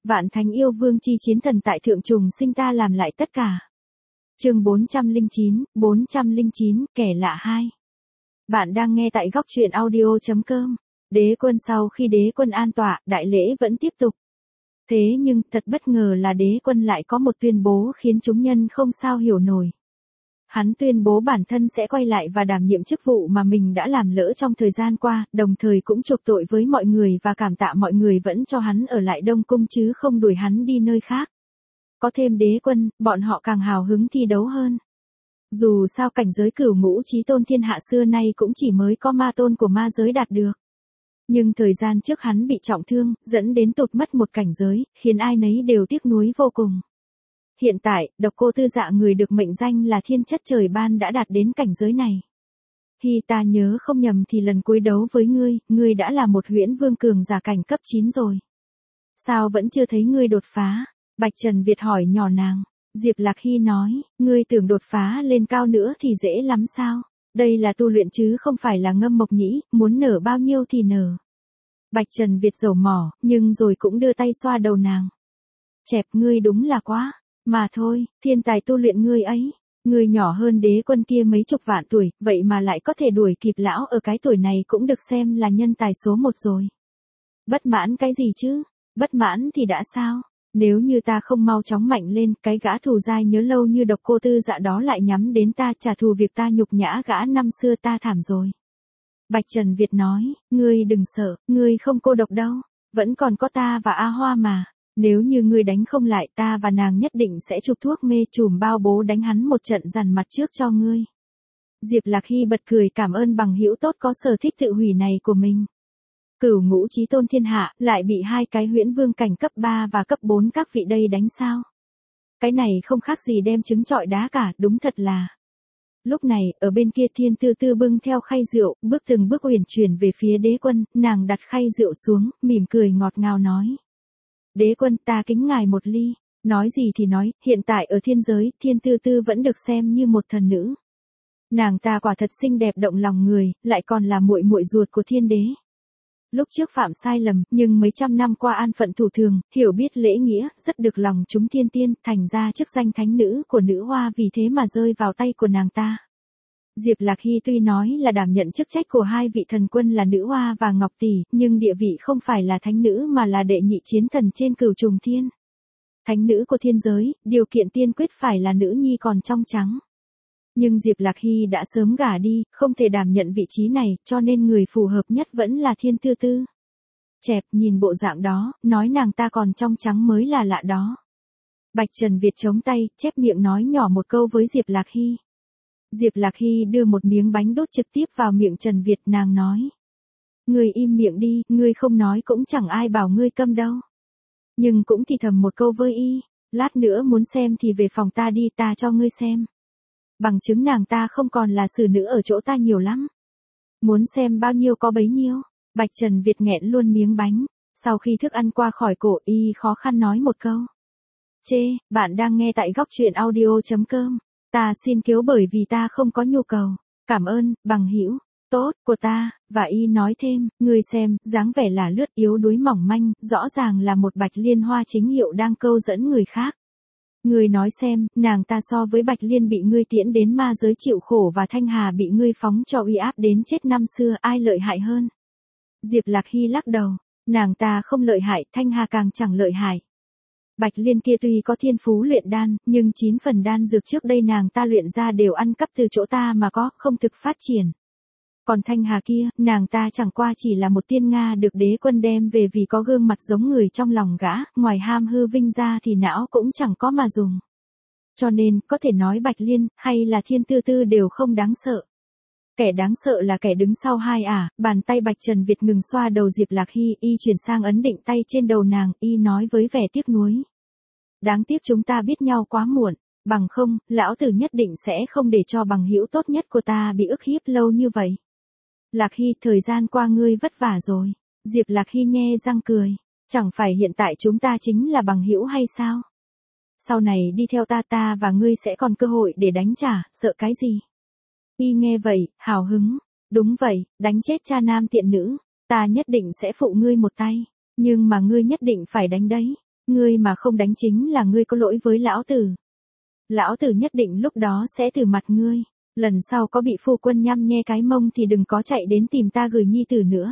Vạn thánh yêu vương chi chiến thần tại thượng trùng sinh ta làm lại tất cả. Chương 409, kẻ lạ 2. Bạn đang nghe tại góc truyện audio.com. Đế quân sau khi đế quân an tọa, đại lễ vẫn tiếp tục. Thế nhưng thật bất ngờ là đế quân lại có một tuyên bố khiến chúng nhân không sao hiểu nổi. Hắn tuyên bố bản thân sẽ quay lại và đảm nhiệm chức vụ mà mình đã làm lỡ trong thời gian qua, đồng thời cũng chuộc tội với mọi người và cảm tạ mọi người vẫn cho hắn ở lại Đông Cung chứ không đuổi hắn đi nơi khác. Có thêm đế quân, bọn họ càng hào hứng thi đấu hơn. Dù sao cảnh giới cửu ngũ chí tôn thiên hạ xưa nay cũng chỉ mới có ma tôn của ma giới đạt được. Nhưng thời gian trước hắn bị trọng thương, dẫn đến tụt mất một cảnh giới, khiến ai nấy đều tiếc nuối vô cùng. Hiện tại, Độc Cô Tư Dạ người được mệnh danh là thiên chất trời ban đã đạt đến cảnh giới này. Hi, ta nhớ không nhầm thì lần cuối đấu với ngươi đã là một huyễn vương cường giả cảnh cấp 9 rồi. Sao vẫn chưa thấy ngươi đột phá? Bạch Trần Việt hỏi nhỏ nàng. Diệp Lạc Hy nói, ngươi tưởng đột phá lên cao nữa thì dễ lắm sao? Đây là tu luyện chứ không phải là ngâm mộc nhĩ, muốn nở bao nhiêu thì nở. Bạch Trần Việt dầu mỏ, nhưng rồi cũng đưa tay xoa đầu nàng. Chẹp, ngươi đúng là quá. Mà thôi, thiên tài tu luyện ngươi ấy. Ngươi nhỏ hơn đế quân kia mấy chục vạn tuổi, vậy mà lại có thể đuổi kịp lão ở cái tuổi này cũng được xem là nhân tài số 1 rồi. Bất mãn cái gì chứ? Bất mãn thì đã sao? Nếu như ta không mau chóng mạnh lên, cái gã thù dai nhớ lâu như Độc Cô Tư Dạ đó lại nhắm đến ta trả thù việc ta nhục nhã gã năm xưa ta thảm rồi. Bạch Trần Việt nói, ngươi đừng sợ, ngươi không cô độc đâu, vẫn còn có ta và A Hoa mà. Nếu như ngươi đánh không lại ta và nàng nhất định sẽ chụp thuốc mê trùm bao bố đánh hắn một trận dằn mặt trước cho ngươi. Diệp Lạc Hy bật cười cảm ơn bằng hữu tốt có sở thích tự hủy này của mình. Cửu ngũ chí tôn thiên hạ lại bị hai cái huyễn vương cảnh cấp 3 và cấp 4 các vị đây đánh sao? Cái này không khác gì đem trứng trọi đá cả, đúng thật là. Lúc này, ở bên kia Thiên Tư Tư bưng theo khay rượu, bước từng bước uyển chuyển về phía đế quân, nàng đặt khay rượu xuống, mỉm cười ngọt ngào nói. Đế quân, ta kính ngài một ly. Nói gì thì nói, hiện tại ở thiên giới, Thiên Tư Tư vẫn được xem như một thần nữ. Nàng ta quả thật xinh đẹp động lòng người, lại còn là muội muội ruột của thiên đế. Lúc trước phạm sai lầm, nhưng mấy trăm năm qua an phận thủ thường, hiểu biết lễ nghĩa, rất được lòng chúng thiên tiên, thành ra chức danh thánh nữ của nữ hoa vì thế mà rơi vào tay của nàng ta. Diệp Lạc Hy tuy nói là đảm nhận chức trách của hai vị thần quân là nữ hoa và ngọc tỷ, nhưng địa vị không phải là thánh nữ mà là đệ nhị chiến thần trên cửu trùng thiên. Thánh nữ của thiên giới, điều kiện tiên quyết phải là nữ nhi còn trong trắng. Nhưng Diệp Lạc Hy đã sớm gả đi, không thể đảm nhận vị trí này, cho nên người phù hợp nhất vẫn là Thiên Tư Tư. Chẹp, nhìn bộ dạng đó, nói nàng ta còn trong trắng mới là lạ đó. Bạch Trần Việt chống tay, chép miệng nói nhỏ một câu với Diệp Lạc Hy. Diệp Lạc Hy đưa một miếng bánh đốt trực tiếp vào miệng Trần Việt, nàng nói. Ngươi im miệng đi, ngươi không nói cũng chẳng ai bảo ngươi câm đâu. Nhưng cũng thì thầm một câu với y, lát nữa muốn xem thì về phòng ta đi, ta cho ngươi xem. Bằng chứng nàng ta không còn là xử nữ ở chỗ ta nhiều lắm. Muốn xem bao nhiêu có bấy nhiêu. Bạch Trần Việt nghẹn luôn miếng bánh. Sau khi thức ăn qua khỏi cổ y khó khăn nói một câu. Chê, bạn đang nghe tại góc truyện audio.com. Ta xin kiếu bởi vì ta không có nhu cầu. Cảm ơn, bằng hữu tốt của ta. Và y nói thêm, ngươi xem, dáng vẻ là lướt yếu đuối mỏng manh, rõ ràng là một Bạch Liên Hoa chính hiệu đang câu dẫn người khác. Ngươi nói xem, nàng ta so với Bạch Liên bị ngươi tiễn đến ma giới chịu khổ và Thanh Hà bị ngươi phóng cho uy áp đến chết năm xưa, ai lợi hại hơn? Diệp Lạc Hy lắc đầu, nàng ta không lợi hại, Thanh Hà càng chẳng lợi hại. Bạch Liên kia tuy có thiên phú luyện đan, nhưng 9 phần đan dược trước đây nàng ta luyện ra đều ăn cắp từ chỗ ta mà có, không thực phát triển. Còn Thanh Hà kia, nàng ta chẳng qua chỉ là một tiên Nga được đế quân đem về vì có gương mặt giống người trong lòng gã, ngoài ham hư vinh ra thì não cũng chẳng có mà dùng. Cho nên, có thể nói Bạch Liên, hay là Thiên Tư Tư đều không đáng sợ. Kẻ đáng sợ là kẻ đứng sau hai bàn tay Bạch Trần Việt ngừng xoa đầu Diệp Lạc Hy, y chuyển sang ấn định tay trên đầu nàng, y nói với vẻ tiếc nuối. Đáng tiếc chúng ta biết nhau quá muộn, bằng không, lão tử nhất định sẽ không để cho bằng hữu tốt nhất của ta bị ức hiếp lâu như vậy. Lạc Hy, thời gian qua ngươi vất vả rồi. Diệp Lạc Hy nhe răng cười. Chẳng phải hiện tại chúng ta chính là bằng hữu hay sao? Sau này đi theo ta và ngươi sẽ còn cơ hội để đánh trả, sợ cái gì? Y nghe vậy, hào hứng. Đúng vậy, đánh chết cha nam tiện nữ. Ta nhất định sẽ phụ ngươi một tay. Nhưng mà ngươi nhất định phải đánh đấy. Ngươi mà không đánh chính là ngươi có lỗi với lão tử. Lão tử nhất định lúc đó sẽ từ mặt ngươi. Lần sau có bị phu quân nhăm nhe cái mông thì đừng có chạy đến tìm ta gửi nhi tử nữa.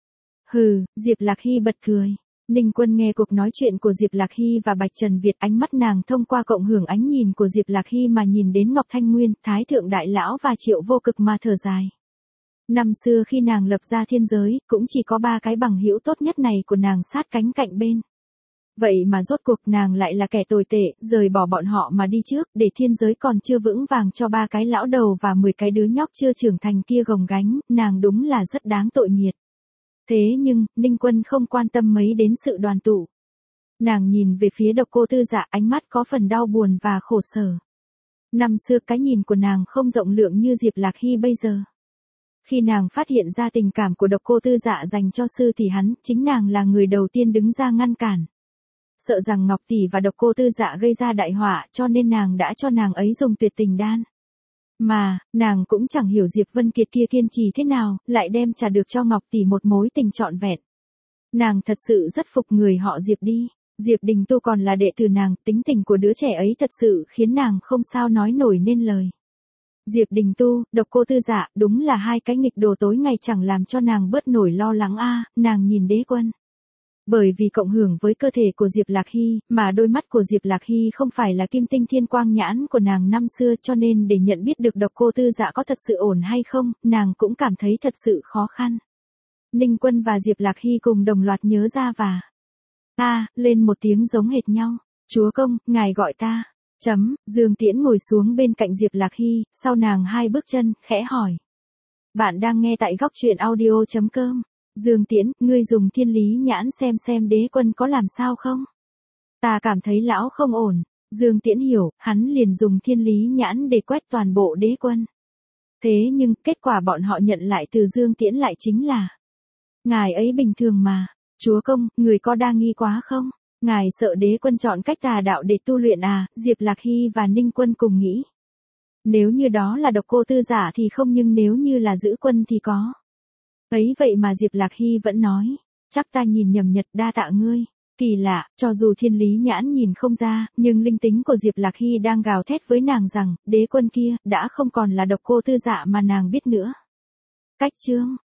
Hừ, Diệp Lạc Hy bật cười. Ninh Quân nghe cuộc nói chuyện của Diệp Lạc Hy và Bạch Trần Việt, ánh mắt nàng thông qua cộng hưởng ánh nhìn của Diệp Lạc Hy mà nhìn đến Ngọc Thanh Nguyên, Thái Thượng Đại Lão và Triệu Vô Cực mà thở dài. Năm xưa khi nàng lập ra thiên giới, cũng chỉ có 3 cái bằng hữu tốt nhất này của nàng sát cánh cạnh bên. Vậy mà rốt cuộc nàng lại là kẻ tồi tệ, rời bỏ bọn họ mà đi trước, để thiên giới còn chưa vững vàng cho 3 cái lão đầu và 10 cái đứa nhóc chưa trưởng thành kia gồng gánh, nàng đúng là rất đáng tội nghiệp. Thế nhưng, Ninh Quân không quan tâm mấy đến sự đoàn tụ. Nàng nhìn về phía Độc Cô Tư Dạ, ánh mắt có phần đau buồn và khổ sở. Năm xưa cái nhìn của nàng không rộng lượng như Diệp Lạc Hy bây giờ. Khi nàng phát hiện ra tình cảm của Độc Cô Tư Dạ dành cho sư thì hắn, chính nàng là người đầu tiên đứng ra ngăn cản. Sợ rằng Ngọc Tỷ và Độc Cô Tư Dạ gây ra đại họa, cho nên nàng đã cho nàng ấy dùng tuyệt tình đan. Mà, nàng cũng chẳng hiểu Diệp Vân Kiệt kia kiên trì thế nào, lại đem trả được cho Ngọc Tỷ một mối tình trọn vẹn. Nàng thật sự rất phục người họ Diệp đi. Diệp Đình Tu còn là đệ tử nàng, tính tình của đứa trẻ ấy thật sự khiến nàng không sao nói nổi nên lời. Diệp Đình Tu, Độc Cô Tư Dạ, đúng là 2 cái nghịch đồ tối ngày chẳng làm cho nàng bớt nổi lo lắng a. Nàng nhìn Đế Quân. Bởi vì cộng hưởng với cơ thể của Diệp Lạc Hy, mà đôi mắt của Diệp Lạc Hy không phải là kim tinh thiên quang nhãn của nàng năm xưa, cho nên để nhận biết được Độc Cô Tư Dạ có thật sự ổn hay không, nàng cũng cảm thấy thật sự khó khăn. Ninh Quân và Diệp Lạc Hy cùng đồng loạt nhớ ra và lên một tiếng giống hệt nhau. Chúa công, ngài gọi ta. Dương Tiễn ngồi xuống bên cạnh Diệp Lạc Hy, sau nàng 2 bước chân, khẽ hỏi. Bạn đang nghe tại góc truyện audio.com. Dương Tiễn, ngươi dùng thiên lý nhãn xem Đế Quân có làm sao không? Ta cảm thấy lão không ổn. Dương Tiễn hiểu, hắn liền dùng thiên lý nhãn để quét toàn bộ Đế Quân. Thế nhưng, kết quả bọn họ nhận lại từ Dương Tiễn lại chính là ngài ấy bình thường mà. Chúa công, người có đa nghi quá không? Ngài sợ Đế Quân chọn cách tà đạo để tu luyện à? Diệp Lạc Hy và Ninh Quân cùng nghĩ. Nếu như đó là Độc Cô Tư Dạ thì không, nhưng nếu như là Giữ Quân thì có. Ấy vậy mà Diệp Lạc Hy vẫn nói. Chắc ta nhìn nhầm nhật, đa tạ ngươi. Kỳ lạ, cho dù thiên lý nhãn nhìn không ra, nhưng linh tính của Diệp Lạc Hy đang gào thét với nàng rằng, Đế Quân kia, đã không còn là Độc Cô Tư Dạ mà nàng biết nữa. Cách chương